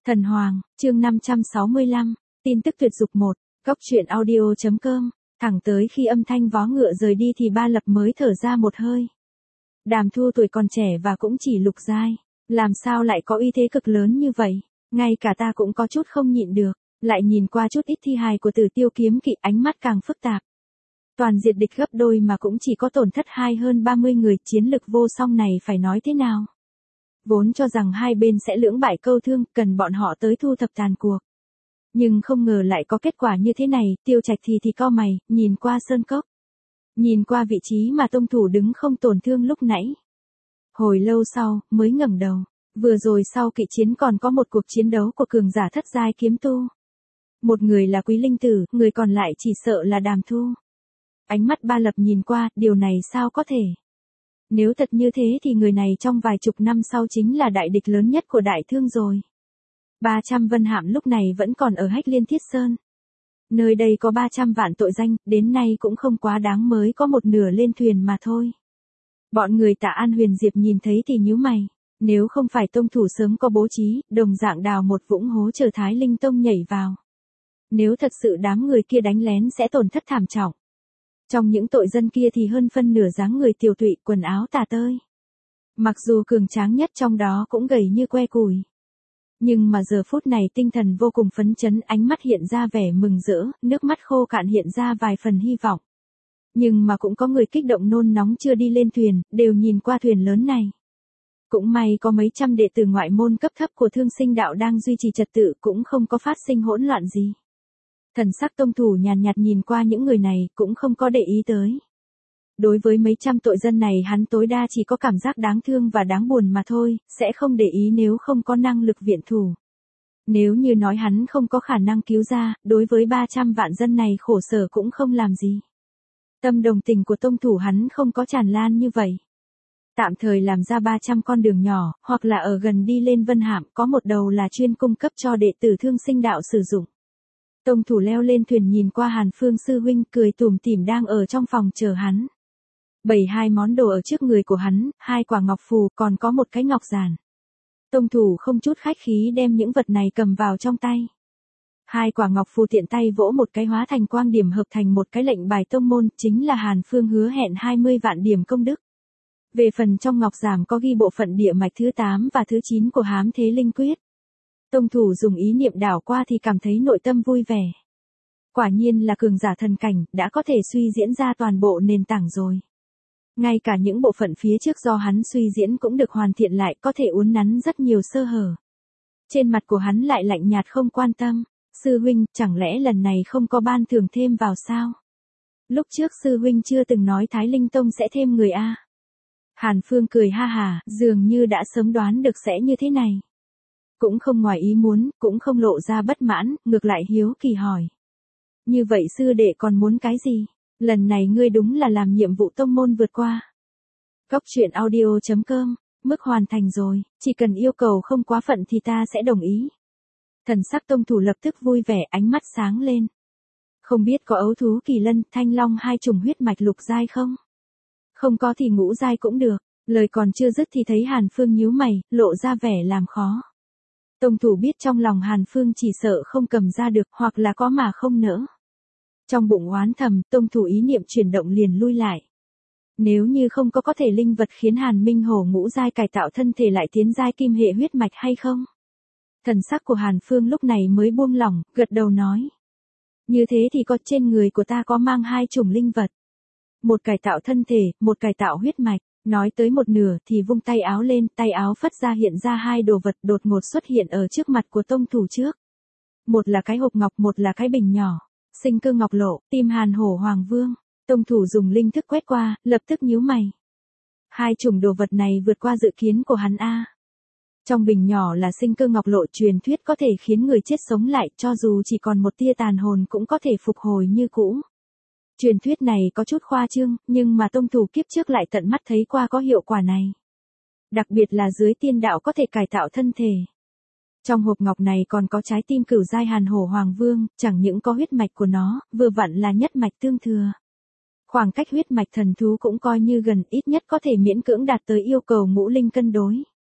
Thần Hoàng, chương 565, tin tức tuyệt dục 1, góc truyện audio.com, thẳng tới khi âm thanh vó ngựa rời đi thì Ba Lập mới thở ra một hơi. Đàm Thu tuổi còn trẻ và cũng chỉ lục giai, làm sao lại có uy thế cực lớn như vậy, ngay cả ta cũng có chút không nhịn được, lại nhìn qua chút ít thi hài của Tử Tiêu kiếm kỵ, ánh mắt càng phức tạp. Toàn diệt địch gấp đôi mà cũng chỉ có tổn thất hơn 30 người, chiến lực vô song này phải nói thế nào? Vốn cho rằng hai bên sẽ lưỡng bại câu thương, cần bọn họ tới thu thập tàn cuộc. Nhưng không ngờ lại có kết quả như thế này. Tiêu Trạch thì cau mày, nhìn qua sơn cốc. Nhìn qua vị trí mà tông thủ đứng không tổn thương lúc nãy. Hồi lâu sau, mới ngẩng đầu. Vừa rồi sau kỵ chiến còn có một cuộc chiến đấu của cường giả thất giai kiếm tu. Một người là Quý Linh Tử, người còn lại chỉ sợ là Đàm Thu. Ánh mắt Ba Lập nhìn qua, điều này sao có thể? Nếu thật như thế thì người này trong vài chục năm sau chính là đại địch lớn nhất của Đại Thương rồi. 300 vân hạm lúc này vẫn còn ở Hách Liên Thiết Sơn. Nơi đây có 300 vạn tội danh, đến nay cũng không quá đáng mới có một nửa lên thuyền mà thôi. Bọn người Tạ An Huyền Diệp nhìn thấy thì nhíu mày. Nếu không phải tông thủ sớm có bố trí, đồng dạng đào một vũng hố chờ Thái Linh Tông nhảy vào. Nếu thật sự đám người kia đánh lén sẽ tổn thất thảm trọng. Trong những tội dân kia thì hơn phân nửa dáng người tiều tụy, quần áo tả tơi. Mặc dù cường tráng nhất trong đó cũng gầy như que củi. Nhưng mà giờ phút này tinh thần vô cùng phấn chấn, ánh mắt hiện ra vẻ mừng rỡ, nước mắt khô cạn hiện ra vài phần hy vọng. Nhưng mà cũng có người kích động nôn nóng chưa đi lên thuyền, đều nhìn qua thuyền lớn này. Cũng may có mấy trăm đệ tử ngoại môn cấp thấp của Thương Sinh Đạo đang duy trì trật tự, cũng không có phát sinh hỗn loạn gì. Thần sắc tông thủ nhàn nhạt nhìn qua những người này, cũng không có để ý tới. Đối với mấy trăm tội dân này hắn tối đa chỉ có cảm giác đáng thương và đáng buồn mà thôi, sẽ không để ý nếu không có năng lực viện thủ. Nếu như nói hắn không có khả năng cứu ra, đối với 300 vạn dân này khổ sở cũng không làm gì. Tâm đồng tình của tông thủ hắn không có tràn lan như vậy. Tạm thời làm ra 300 con đường nhỏ, hoặc là ở gần đi lên vân hạm, có một đầu là chuyên cung cấp cho đệ tử Thương Sinh Đạo sử dụng. Tông thủ leo lên thuyền nhìn qua Hàn Phương sư huynh cười tủm tỉm đang ở trong phòng chờ hắn. Bày hai món đồ ở trước người của hắn, 2 quả ngọc phù, còn có một cái ngọc giản. Tông thủ không chút khách khí đem những vật này cầm vào trong tay. 2 quả ngọc phù tiện tay vỗ một cái hóa thành quang điểm, hợp thành một cái lệnh bài tông môn, chính là Hàn Phương hứa hẹn 20 vạn điểm công đức. Về phần trong ngọc giản có ghi bộ phận địa mạch thứ 8 và thứ 9 của Hám Thế Linh Quyết. Tông thủ dùng ý niệm đảo qua thì cảm thấy nội tâm vui vẻ. Quả nhiên là cường giả thần cảnh, đã có thể suy diễn ra toàn bộ nền tảng rồi. Ngay cả những bộ phận phía trước do hắn suy diễn cũng được hoàn thiện lại, có thể uốn nắn rất nhiều sơ hở. Trên mặt của hắn lại lạnh nhạt không quan tâm. Sư huynh, chẳng lẽ lần này không có ban thưởng thêm vào sao? Lúc trước sư huynh chưa từng nói Thái Linh Tông sẽ thêm người a. Hàn Phương cười ha hà, dường như đã sớm đoán được sẽ như thế này. Cũng không ngoài ý muốn, cũng không lộ ra bất mãn, ngược lại hiếu kỳ hỏi. Như vậy sư đệ còn muốn cái gì? Lần này ngươi đúng là làm nhiệm vụ tông môn vượt qua. Góc truyện audio.com, mức hoàn thành rồi, chỉ cần yêu cầu không quá phận thì ta sẽ đồng ý. Thần sắc tông thủ lập tức vui vẻ, ánh mắt sáng lên. Không biết có ấu thú kỳ lân, thanh long 2 chủng huyết mạch lục giai không? Không có thì ngũ giai cũng được. Lời còn chưa dứt thì thấy Hàn Phương nhíu mày, lộ ra vẻ làm khó. Tông thủ biết trong lòng Hàn Phương chỉ sợ không cầm ra được, hoặc là có mà không nỡ. Trong bụng oán thầm, tông thủ ý niệm chuyển động liền lui lại. Nếu như không có thể linh vật khiến Hàn Minh Hổ ngũ giai cải tạo thân thể lại tiến giai kim hệ huyết mạch hay không? Thần sắc của Hàn Phương lúc này mới buông lỏng, gật đầu nói. Như thế thì có, trên người của ta có mang 2 chủng linh vật. Một cải tạo thân thể, một cải tạo huyết mạch. Nói tới một nửa thì vung tay áo lên, tay áo phất ra hiện ra 2 đồ vật đột ngột xuất hiện ở trước mặt của tông thủ trước. Một là cái hộp ngọc, một là cái bình nhỏ. Sinh cơ ngọc lộ, tim Hàn Hổ Hoàng Vương. Tông thủ dùng linh thức quét qua, lập tức nhíu mày. 2 chủng đồ vật này vượt qua dự kiến của hắn a. Trong bình nhỏ là sinh cơ ngọc lộ, truyền thuyết có thể khiến người chết sống lại, cho dù chỉ còn một tia tàn hồn cũng có thể phục hồi như cũ. Truyền thuyết này có chút khoa trương, nhưng mà tông thủ kiếp trước lại tận mắt thấy qua có hiệu quả này. Đặc biệt là dưới tiên đạo có thể cải tạo thân thể. Trong hộp ngọc này còn có trái tim cửu giai Hàn Hổ Hoàng Vương, chẳng những có huyết mạch của nó, vừa vặn là nhất mạch tương thừa. Khoảng cách huyết mạch thần thú cũng coi như gần, ít nhất có thể miễn cưỡng đạt tới yêu cầu ngũ linh cân đối.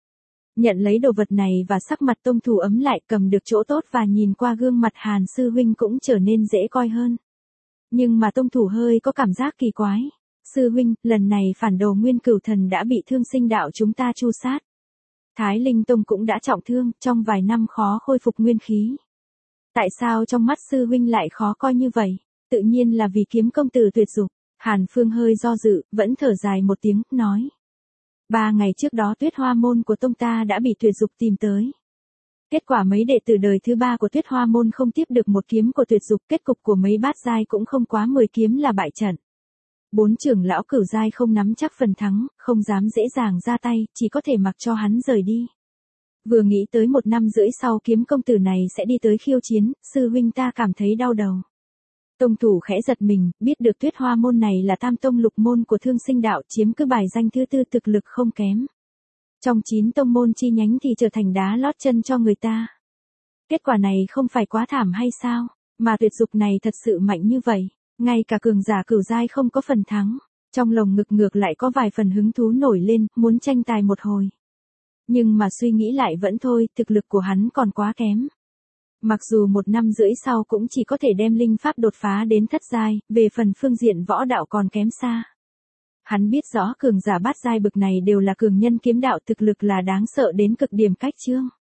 Nhận lấy đồ vật này và sắc mặt Tông Thủ ấm lại, cầm được chỗ tốt và nhìn qua gương mặt Hàn sư huynh cũng trở nên dễ coi hơn. Nhưng mà Tông Thủ hơi có cảm giác kỳ quái. Sư huynh, lần này phản đồ Nguyên Cửu Thần đã bị Thương Sinh đạo chúng ta tru sát. Thái Linh Tông cũng đã trọng thương, trong vài năm khó khôi phục nguyên khí. Tại sao trong mắt sư huynh lại khó coi như vậy? Tự nhiên là vì kiếm công tử tuyệt dục. Hàn Phương hơi do dự, vẫn thở dài một tiếng, nói. 3 ngày trước đó Tuyết Hoa môn của tông ta đã bị tuyệt dục tìm tới. Kết quả mấy đệ tử đời thứ 3 của Tuyết Hoa môn không tiếp được một kiếm của tuyệt dục, kết cục của mấy bát giai cũng không quá 10 kiếm là bại trận. 4 trưởng lão cửu giai không nắm chắc phần thắng, không dám dễ dàng ra tay, chỉ có thể mặc cho hắn rời đi. Vừa nghĩ tới 1 năm rưỡi sau kiếm công tử này sẽ đi tới khiêu chiến, sư huynh ta cảm thấy đau đầu. Tông Thủ khẽ giật mình, biết được Tuyết Hoa môn này là tam tông lục môn của Thương Sinh đạo, chiếm cứ bài danh thứ 4, thực lực không kém. Trong 9 tông môn chi nhánh thì trở thành đá lót chân cho người ta. Kết quả này không phải quá thảm hay sao? Mà tuyệt dục này thật sự mạnh như vậy, ngay cả cường giả cửu giai không có phần thắng. Trong lồng ngực ngược lại có vài phần hứng thú nổi lên, muốn tranh tài một hồi. Nhưng mà suy nghĩ lại vẫn thôi, thực lực của hắn còn quá kém. Mặc dù 1 năm rưỡi sau cũng chỉ có thể đem linh pháp đột phá đến thất giai, về phần phương diện võ đạo còn kém xa. Hắn biết rõ cường giả bát giai bực này đều là cường nhân kiếm đạo, thực lực là đáng sợ đến cực điểm cách chương.